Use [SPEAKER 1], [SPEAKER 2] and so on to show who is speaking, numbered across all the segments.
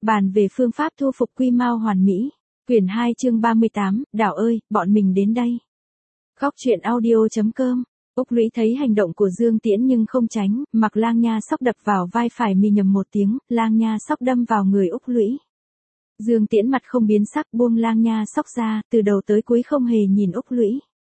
[SPEAKER 1] Bàn về phương pháp thu phục quy mao hoàn mỹ. Quyển 2 chương 38, Đảo ơi, bọn mình đến đây. Góc truyện audio.com. Úc Lũy thấy hành động của Dương Tiễn nhưng không tránh, mặc Lang Nha Sóc đập vào vai phải mì nhầm một tiếng, Lang Nha Sóc đâm vào người Úc Lũy. Dương Tiễn mặt không biến sắc buông Lang Nha Sóc ra, từ đầu tới cuối không hề nhìn Úc Lũy.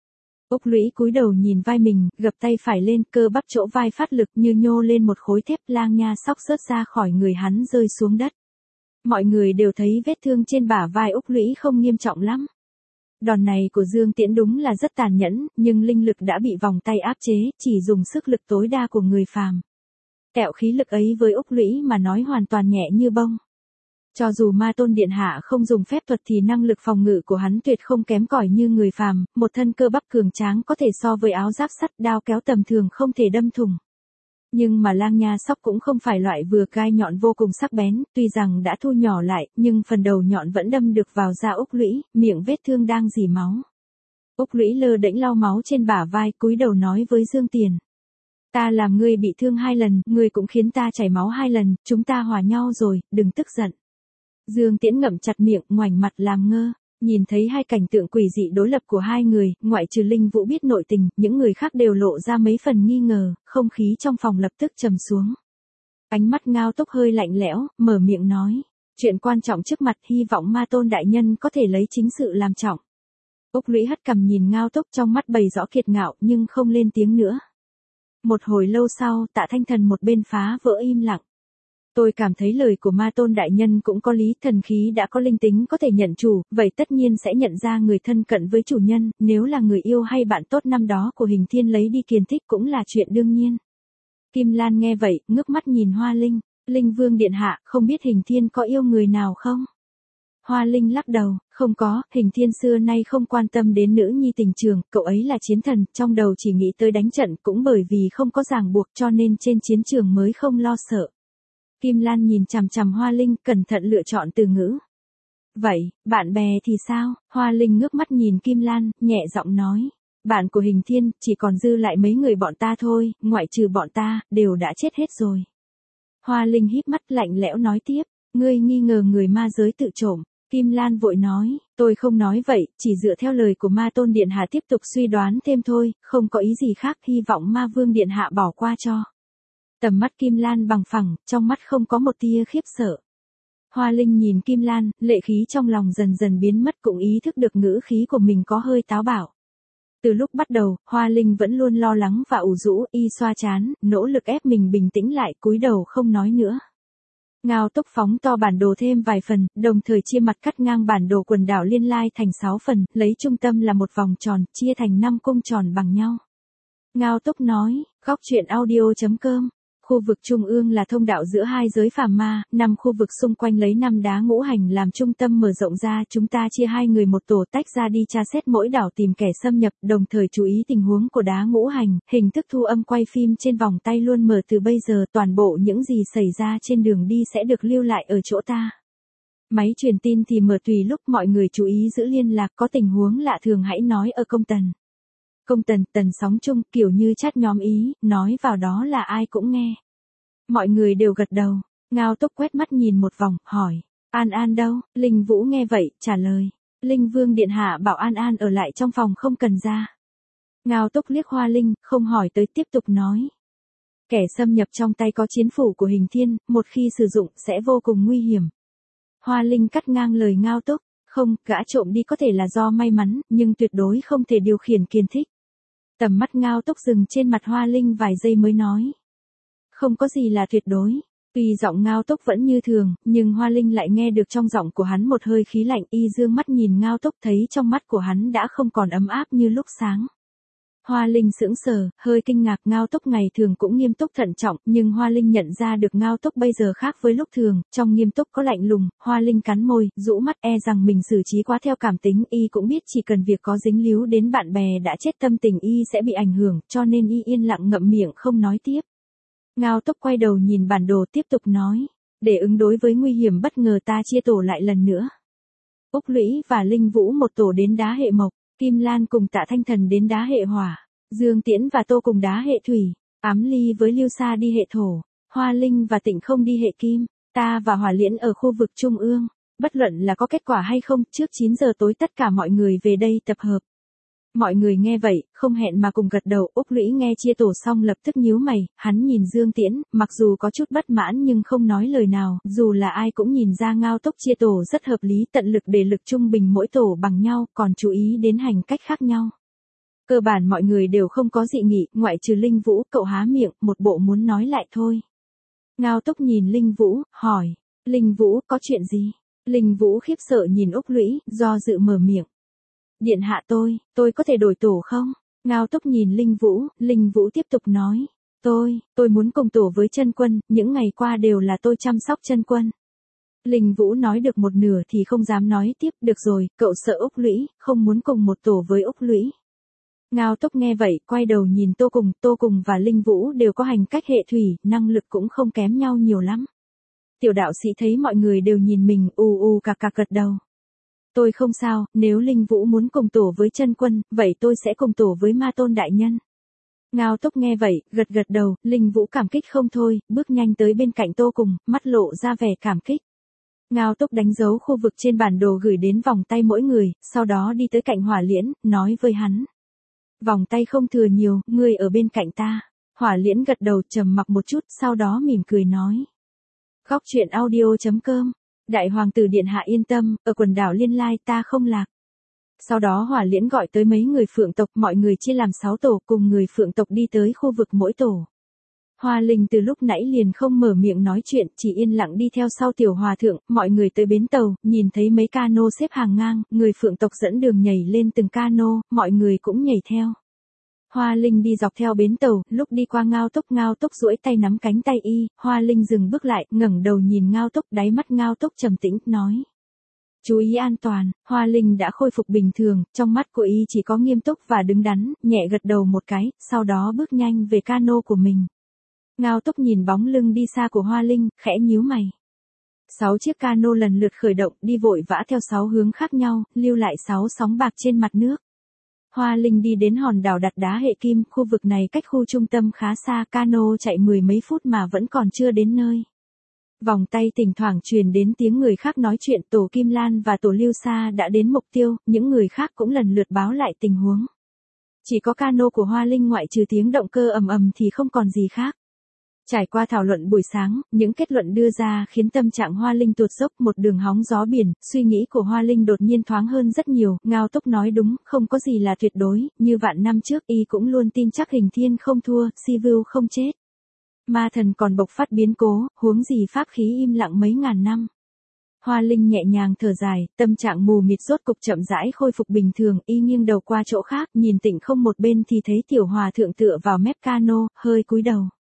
[SPEAKER 1] Úc Lũy cúi đầu nhìn vai mình, gập tay phải lên, cơ bắp chỗ vai phát lực như nhô lên một khối thép, Lang Nha Sóc rớt ra khỏi người hắn rơi xuống đất. Mọi người đều thấy vết thương trên bả vai Úc Lũy không nghiêm trọng lắm. Đòn này của Dương Tiễn đúng là rất tàn nhẫn, nhưng linh lực đã bị vòng tay áp chế, chỉ dùng sức lực tối đa của người phàm. Kẹo khí lực ấy với Úc Lũy mà nói hoàn toàn nhẹ như bông. Cho dù Ma Tôn Điện Hạ không dùng phép thuật thì năng lực phòng ngự của hắn tuyệt không kém cỏi như người phàm, một thân cơ bắp cường tráng có thể so với áo giáp sắt, đao kéo tầm thường không thể đâm thủng. Nhưng mà Lang Nha Sóc cũng không phải loại vừa gai nhọn vô cùng sắc bén, tuy rằng đã thu nhỏ lại, nhưng phần đầu nhọn vẫn đâm được vào da Úc Lũy, miệng vết thương đang rỉ máu. Úc Lũy lơ đễnh lau máu trên bả vai, cúi đầu nói với Dương Tiền. Ta làm ngươi bị thương 2 lần, ngươi cũng khiến ta chảy máu 2 lần, chúng ta hòa nhau rồi, đừng tức giận. Dương Tiễn ngậm chặt miệng, ngoảnh mặt làm ngơ. Nhìn thấy hai cảnh tượng quỷ dị đối lập của hai người, ngoại trừ Linh Vũ biết nội tình, những người khác đều lộ ra mấy phần nghi ngờ, không khí trong phòng lập tức trầm xuống. Ánh mắt Ngao Túc hơi lạnh lẽo, mở miệng nói. Chuyện quan trọng trước mặt, hy vọng Ma Tôn đại nhân có thể lấy chính sự làm trọng. Úc Lũy hất cằm nhìn Ngao Túc, trong mắt bày rõ kiệt ngạo nhưng không lên tiếng nữa. Một hồi lâu sau, Tạ Thanh Thần một bên phá vỡ im lặng. Tôi cảm thấy lời của Ma Tôn đại nhân cũng có lý, thần khí đã có linh tính có thể nhận chủ, vậy tất nhiên sẽ nhận ra người thân cận với chủ nhân, nếu là người yêu hay bạn tốt năm đó của Hình Thiên lấy đi Kiền Thích cũng là chuyện đương nhiên. Kim Lan nghe vậy, ngước mắt nhìn Hoa Linh, Linh Vương điện hạ, không biết Hình Thiên có yêu người nào không? Hoa Linh lắc đầu, không có, Hình Thiên xưa nay không quan tâm đến nữ nhi tình trường, cậu ấy là chiến thần, trong đầu chỉ nghĩ tới đánh trận, cũng bởi vì không có ràng buộc cho nên trên chiến trường mới không lo sợ. Kim Lan nhìn chằm chằm Hoa Linh, cẩn thận lựa chọn từ ngữ. Vậy, bạn bè thì sao? Hoa Linh ngước mắt nhìn Kim Lan, nhẹ giọng nói. Bạn của Hình Thiên, chỉ còn dư lại mấy người bọn ta thôi, ngoại trừ bọn ta, đều đã chết hết rồi. Hoa Linh híp mắt lạnh lẽo nói tiếp, ngươi nghi ngờ người ma giới tự trộm. Kim Lan vội nói, tôi không nói vậy, chỉ dựa theo lời của Ma Tôn Điện Hạ tiếp tục suy đoán thêm thôi, không có ý gì khác, hy vọng Ma Vương Điện Hạ bỏ qua cho. Tầm mắt Kim Lan bằng phẳng, trong mắt không có một tia khiếp sợ. Hoa Linh nhìn Kim Lan, lệ khí trong lòng dần dần biến mất, cũng ý thức được ngữ khí của mình có hơi táo bạo. Từ lúc bắt đầu, Hoa Linh vẫn luôn lo lắng và ủ rũ, y xoa trán, nỗ lực ép mình bình tĩnh lại, cúi đầu không nói nữa. Ngao Túc phóng to bản đồ thêm vài phần, đồng thời chia mặt cắt ngang bản đồ quần đảo Liên Lai thành 6 phần, lấy trung tâm là một vòng tròn, chia thành 5 cung tròn bằng nhau. Ngao Túc nói, góc truyện audio.com. Khu vực trung ương là thông đạo giữa hai giới phàm ma, 5 khu vực xung quanh lấy 5 đá ngũ hành làm trung tâm mở rộng ra, chúng ta chia 2 người một tổ tách ra đi tra xét mỗi đảo tìm kẻ xâm nhập, đồng thời chú ý tình huống của đá ngũ hành, hình thức thu âm quay phim trên vòng tay luôn mở từ bây giờ, toàn bộ những gì xảy ra trên đường đi sẽ được lưu lại ở chỗ ta. Máy truyền tin thì mở tùy lúc, mọi người chú ý giữ liên lạc, có tình huống lạ thường hãy nói ở công tần. Công tần, tần sóng chung, kiểu như chat nhóm ý, nói vào đó là ai cũng nghe. Mọi người đều gật đầu, Ngao Túc quét mắt nhìn một vòng, hỏi, An An đâu? Linh Vũ nghe vậy, trả lời, Linh Vương điện hạ bảo An An ở lại trong phòng không cần ra. Ngao Túc liếc Hoa Linh, không hỏi tới tiếp tục nói. Kẻ xâm nhập trong tay có chiến phủ của Hình Thiên, một khi sử dụng sẽ vô cùng nguy hiểm. Hoa Linh cắt ngang lời Ngao Túc, không, gã trộm đi có thể là do may mắn, nhưng tuyệt đối không thể điều khiển Kiền Thích. Tầm mắt Ngao Túc dừng trên mặt Hoa Linh vài giây mới nói. Không có gì là tuyệt đối. Tuy giọng Ngao Túc vẫn như thường, nhưng Hoa Linh lại nghe được trong giọng của hắn một hơi khí lạnh, y dương mắt nhìn Ngao Túc thấy trong mắt của hắn đã không còn ấm áp như lúc sáng. Hoa Linh sững sờ, hơi kinh ngạc, Ngao Túc ngày thường cũng nghiêm túc thận trọng, nhưng Hoa Linh nhận ra được Ngao Túc bây giờ khác với lúc thường, trong nghiêm túc có lạnh lùng, Hoa Linh cắn môi, rũ mắt e rằng mình xử trí quá theo cảm tính, y cũng biết chỉ cần việc có dính líu đến bạn bè đã chết tâm tình y sẽ bị ảnh hưởng, cho nên y yên lặng ngậm miệng không nói tiếp. Ngao Túc quay đầu nhìn bản đồ tiếp tục nói, để ứng đối với nguy hiểm bất ngờ ta chia tổ lại lần nữa. Úc Lũy và Linh Vũ một tổ đến đá hệ mộc, Kim Lan cùng Tạ Thanh Thần đến đá hệ hỏa, Dương Tiễn và Tô cùng đá hệ thủy, Ám Ly với Lưu Sa đi hệ thổ, Hoa Linh và Tịnh Không đi hệ kim. Ta và Hỏa Liễn ở khu vực Trung ương. Bất luận là có kết quả hay không, trước 9 giờ tối tất cả mọi người về đây tập hợp. Mọi người nghe vậy, không hẹn mà cùng gật đầu. Úc Lũy nghe chia tổ xong lập tức nhíu mày, hắn nhìn Dương Tiễn, mặc dù có chút bất mãn nhưng không nói lời nào, dù là ai cũng nhìn ra Ngao Tốc chia tổ rất hợp lý, tận lực để lực trung bình mỗi tổ bằng nhau, còn chú ý đến hành cách khác nhau. Cơ bản mọi người đều không có dị nghị, ngoại trừ Linh Vũ, cậu há miệng, một bộ muốn nói lại thôi. Ngao Tốc nhìn Linh Vũ, hỏi, Linh Vũ, có chuyện gì? Linh Vũ khiếp sợ nhìn Úc Lũy, do dự mở miệng. Điện hạ tôi có thể đổi tổ không? Ngao Tốc nhìn Linh Vũ tiếp tục nói. Tôi muốn cùng tổ với Chân Quân, những ngày qua đều là tôi chăm sóc Chân Quân. Linh Vũ nói được một nửa thì không dám nói tiếp, được rồi, cậu sợ Úc Lũy, không muốn cùng một tổ với Úc Lũy. Ngao Tốc nghe vậy, quay đầu nhìn Tô Cùng và Linh Vũ đều có hành cách hệ thủy, năng lực cũng không kém nhau nhiều lắm. Tiểu đạo sĩ thấy mọi người đều nhìn mình, cạc gật đầu. Tôi không sao, nếu Linh Vũ muốn cùng tổ với Chân Quân, vậy tôi sẽ cùng tổ với Ma Tôn đại nhân. Ngao Tốc nghe vậy, gật đầu, Linh Vũ cảm kích không thôi, bước nhanh tới bên cạnh Tô Cùng, mắt lộ ra vẻ cảm kích. Ngao Tốc đánh dấu khu vực trên bản đồ gửi đến vòng tay mỗi người, sau đó đi tới cạnh Hỏa Liễn, nói với hắn. Vòng tay không thừa nhiều, ngươi ở bên cạnh ta. Hỏa Liễn gật đầu trầm mặc một chút, sau đó mỉm cười nói. Góc truyện audio.com. Đại hoàng tử điện hạ yên tâm, ở quần đảo Liên Lai ta không lạc. Sau đó Hỏa Liễn gọi tới mấy người Phượng tộc, mọi người chia làm 6 tổ, cùng người Phượng tộc đi tới khu vực mỗi tổ. Hoa Linh từ lúc nãy liền không mở miệng nói chuyện, chỉ yên lặng đi theo sau Tiểu Hòa thượng. Mọi người tới bến tàu, nhìn thấy mấy cano xếp hàng ngang, người Phượng tộc dẫn đường nhảy lên từng cano, mọi người cũng nhảy theo. Hoa Linh đi dọc theo bến tàu, lúc đi qua Ngao Tốc duỗi tay nắm cánh tay y, Hoa Linh dừng bước lại, ngẩng đầu nhìn Ngao Tốc, đáy mắt Ngao Tốc trầm tĩnh, nói. Chú ý an toàn. Hoa Linh đã khôi phục bình thường, trong mắt của y chỉ có nghiêm túc và đứng đắn, nhẹ gật đầu một cái, sau đó bước nhanh về cano của mình. Ngao Tốc nhìn bóng lưng đi xa của Hoa Linh, khẽ nhíu mày. 6 chiếc cano lần lượt khởi động, đi vội vã theo 6 hướng khác nhau, lưu lại 6 sóng bạc trên mặt nước. Hoa Linh đi đến hòn đảo đặt đá hệ kim, khu vực này cách khu trung tâm khá xa, cano chạy 10 mấy phút mà vẫn còn chưa đến nơi. Vòng tay thỉnh thoảng truyền đến tiếng người khác nói chuyện, tổ Kim Lan và tổ Lưu Sa đã đến mục tiêu, những người khác cũng lần lượt báo lại tình huống. Chỉ có cano của Hoa Linh ngoại trừ tiếng động cơ ầm thì không còn gì khác. Trải qua thảo luận buổi sáng, những kết luận đưa ra khiến tâm trạng Hoa Linh tuột dốc, một đường hóng gió biển, suy nghĩ của Hoa Linh đột nhiên thoáng hơn rất nhiều. Ngao Tốc nói đúng, không có gì là tuyệt đối, như vạn năm trước y cũng luôn tin chắc Hình Thiên không thua, Sivu không chết. Ma thần còn bộc phát biến cố, huống gì pháp khí im lặng mấy ngàn năm. Hoa Linh nhẹ nhàng thở dài, tâm trạng mù mịt rốt cục chậm rãi khôi phục bình thường, y nghiêng đầu qua chỗ khác, nhìn Tịnh Không một bên thì thấy Tiểu Hòa thượng tựa vào mép cano, hơi cúi đầu.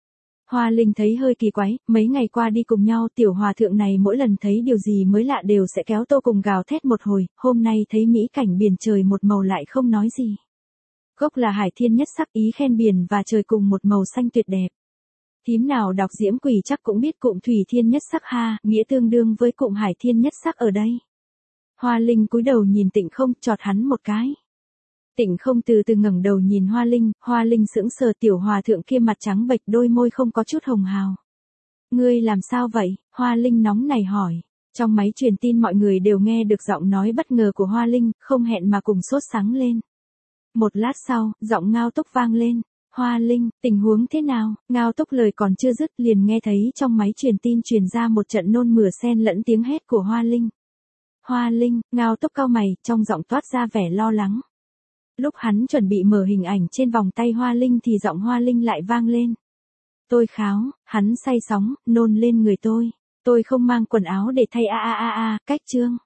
[SPEAKER 1] Hoa Linh thấy hơi kỳ quái, mấy ngày qua đi cùng nhau, Tiểu Hòa thượng này mỗi lần thấy điều gì mới lạ đều sẽ kéo Tô Cùng gào thét một hồi, hôm nay thấy mỹ cảnh biển trời một màu lại không nói gì. Gốc là Hải Thiên nhất sắc, ý khen biển và trời cùng một màu xanh tuyệt đẹp. Thím nào đọc Diễm Quỷ chắc cũng biết cụm Thủy Thiên nhất sắc ha, nghĩa tương đương với cụm Hải Thiên nhất sắc ở đây. Hoa Linh cúi đầu nhìn Tịnh Không, chọt hắn một cái. Tịnh Không từ từ ngẩng đầu nhìn Hoa Linh sững sờ, Tiểu Hòa thượng kia mặt trắng bệch, đôi môi không có chút hồng hào. Ngươi làm sao vậy? Hoa Linh nóng nảy hỏi. Trong máy truyền tin mọi người đều nghe được giọng nói bất ngờ của Hoa Linh, không hẹn mà cùng sốt sắng lên. Một lát sau, giọng Ngao Tốc vang lên. Hoa Linh, tình huống thế nào? Ngao Tốc lời còn chưa dứt liền nghe thấy trong máy truyền tin truyền ra một trận nôn mửa xen lẫn tiếng hét của Hoa Linh. Hoa Linh, Ngao Tốc cau mày, trong giọng toát ra vẻ lo lắng. Lúc hắn chuẩn bị mở hình ảnh trên vòng tay Hoa Linh thì giọng Hoa Linh lại vang lên. Tôi kháo, hắn say sóng, nôn lên người tôi. Tôi không mang quần áo để thay cách chương.